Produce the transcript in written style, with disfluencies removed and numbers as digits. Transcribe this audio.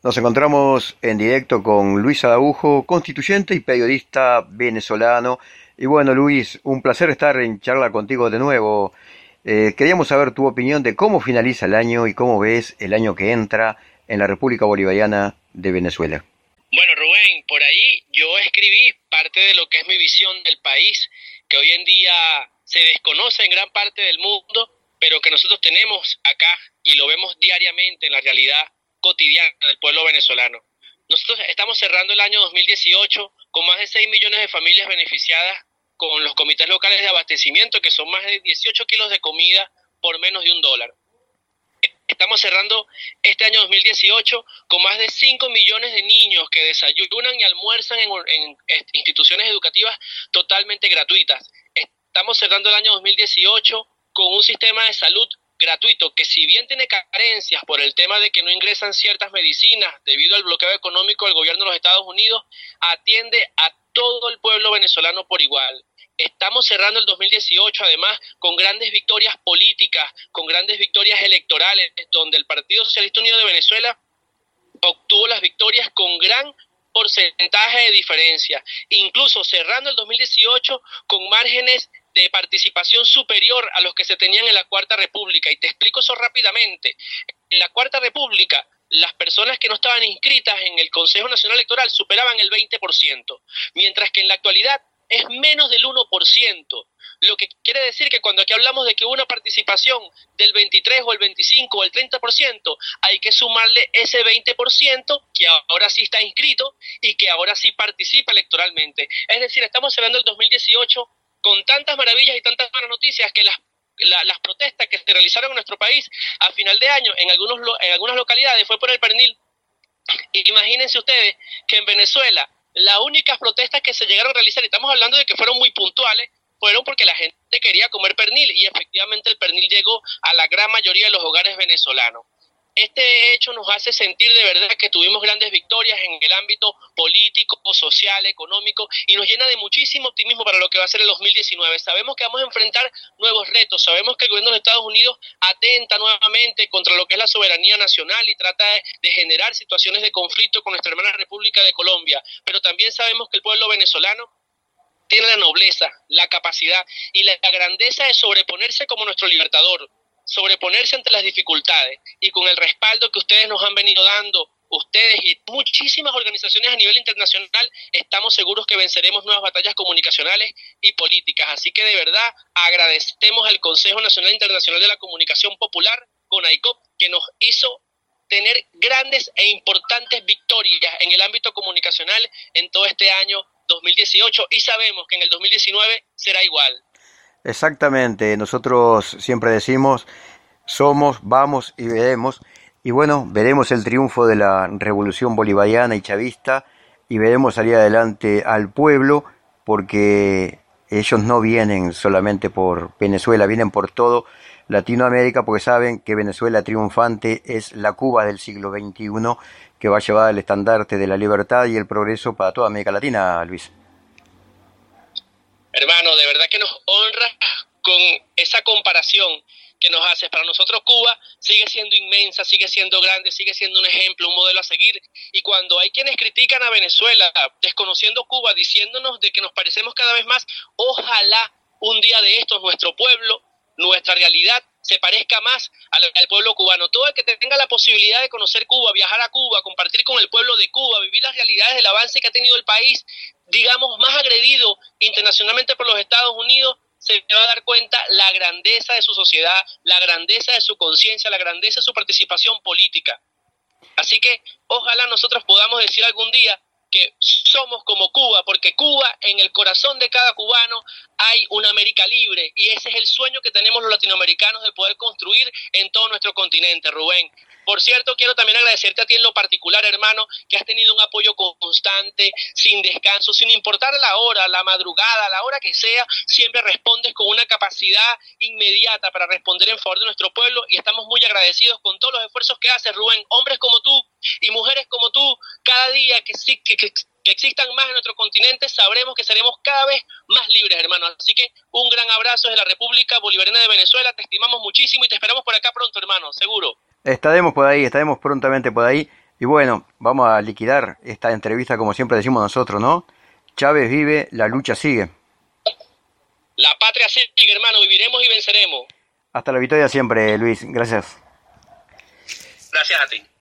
Nos encontramos en directo con Luis Araujo, constituyente y periodista venezolano. Y bueno, Luis, un placer estar en charla contigo de nuevo. Queríamos saber tu opinión de cómo finaliza el año y cómo ves el año que entra en la República Bolivariana de Venezuela. Bueno, Rubén, por ahí yo escribí parte de lo que es mi visión del país, que hoy en día se desconoce en gran parte del mundo, pero que nosotros tenemos acá y lo vemos diariamente en la realidad cotidiana del pueblo venezolano. Nosotros estamos cerrando el año 2018 con más de 6 millones de familias beneficiadas con los comités locales de abastecimiento, que son más de 18 kilos de comida por menos de $1. Estamos cerrando este año 2018 con más de 5 millones de niños que desayunan y almuerzan en instituciones educativas totalmente gratuitas. Estamos cerrando el año 2018 con un sistema de salud gratuito que, si bien tiene carencias por el tema de que no ingresan ciertas medicinas debido al bloqueo económico del gobierno de los Estados Unidos, atiende a todo el pueblo venezolano por igual. Estamos cerrando el 2018 además con grandes victorias políticas, con grandes victorias electorales, donde el Partido Socialista Unido de Venezuela obtuvo las victorias con gran porcentaje de diferencia, incluso cerrando el 2018 con márgenes de participación superior a los que se tenían en la Cuarta República. Y te explico eso rápidamente. En la Cuarta República, las personas que no estaban inscritas en el Consejo Nacional Electoral superaban el 20%, mientras que en la actualidad es menos del 1%, lo que quiere decir que cuando aquí hablamos de que hubo una participación del 23 o el 25 o el 30%, hay que sumarle ese 20% que ahora sí está inscrito y que ahora sí participa electoralmente. Es decir, estamos cerrando el 2018 con tantas maravillas y tantas buenas noticias que las protestas que se realizaron en nuestro país a final de año en algunas localidades fue por el pernil. Imagínense ustedes que en Venezuela las únicas protestas que se llegaron a realizar, y estamos hablando de que fueron muy puntuales, fueron porque la gente quería comer pernil, y efectivamente el pernil llegó a la gran mayoría de los hogares venezolanos. Este hecho nos hace sentir de verdad que tuvimos grandes victorias en el ámbito político, social, económico, y nos llena de muchísimo optimismo para lo que va a ser el 2019. Sabemos que vamos a enfrentar nuevos retos, sabemos que el gobierno de Estados Unidos atenta nuevamente contra lo que es la soberanía nacional y trata de generar situaciones de conflicto con nuestra hermana República de Colombia, pero también sabemos que el pueblo venezolano tiene la nobleza, la capacidad y la grandeza de sobreponerse como nuestro libertador, sobreponerse ante las dificultades, y con el respaldo que ustedes nos han venido dando, ustedes y muchísimas organizaciones a nivel internacional, estamos seguros que venceremos nuevas batallas comunicacionales y políticas. Así que de verdad agradecemos al Consejo Nacional Internacional de la Comunicación Popular, CONAICOP, que nos hizo tener grandes e importantes victorias en el ámbito comunicacional en todo este año 2018, y sabemos que en el 2019 será igual. Exactamente, nosotros siempre decimos, somos, vamos y veremos. Y bueno, veremos el triunfo de la revolución bolivariana y chavista y veremos salir adelante al pueblo, porque ellos no vienen solamente por Venezuela, vienen por todo Latinoamérica, porque saben que Venezuela triunfante es la Cuba del siglo XXI, que va a llevar el estandarte de la libertad y el progreso para toda América Latina, Luis. Hermano, de verdad que nos honra con esa comparación que nos haces. Para nosotros Cuba sigue siendo inmensa, sigue siendo grande, sigue siendo un ejemplo, un modelo a seguir. Y cuando hay quienes critican a Venezuela, desconociendo Cuba, diciéndonos de que nos parecemos cada vez más, ojalá un día de estos nuestro pueblo, nuestra realidad, se parezca más al pueblo cubano. Todo el que tenga la posibilidad de conocer Cuba, viajar a Cuba, compartir con el pueblo de Cuba, vivir las realidades del avance que ha tenido el país, digamos, más agredido internacionalmente por los Estados Unidos, se va a dar cuenta la grandeza de su sociedad, la grandeza de su conciencia, la grandeza de su participación política. Así que ojalá nosotros podamos decir algún día que somos como Cuba, porque Cuba, en el corazón de cada cubano, hay una América libre, y ese es el sueño que tenemos los latinoamericanos de poder construir en todo nuestro continente, Rubén. Por cierto, quiero también agradecerte a ti en lo particular, hermano, que has tenido un apoyo constante, sin descanso, sin importar la hora, la madrugada, la hora que sea, siempre respondes con una capacidad inmediata para responder en favor de nuestro pueblo, y estamos muy agradecidos con todos los esfuerzos que haces, Rubén. Hombres como tú y mujeres como tú, cada día que existan más en nuestro continente, sabremos que seremos cada vez más libres, hermano. Así que un gran abrazo desde la República Bolivariana de Venezuela, te estimamos muchísimo y te esperamos por acá pronto, hermano, seguro. Estaremos prontamente por ahí. Y bueno, vamos a liquidar esta entrevista como siempre decimos nosotros, ¿no? Chávez vive, la lucha sigue. La patria sigue, hermano, viviremos y venceremos. Hasta la victoria siempre, Luis. Gracias. Gracias a ti.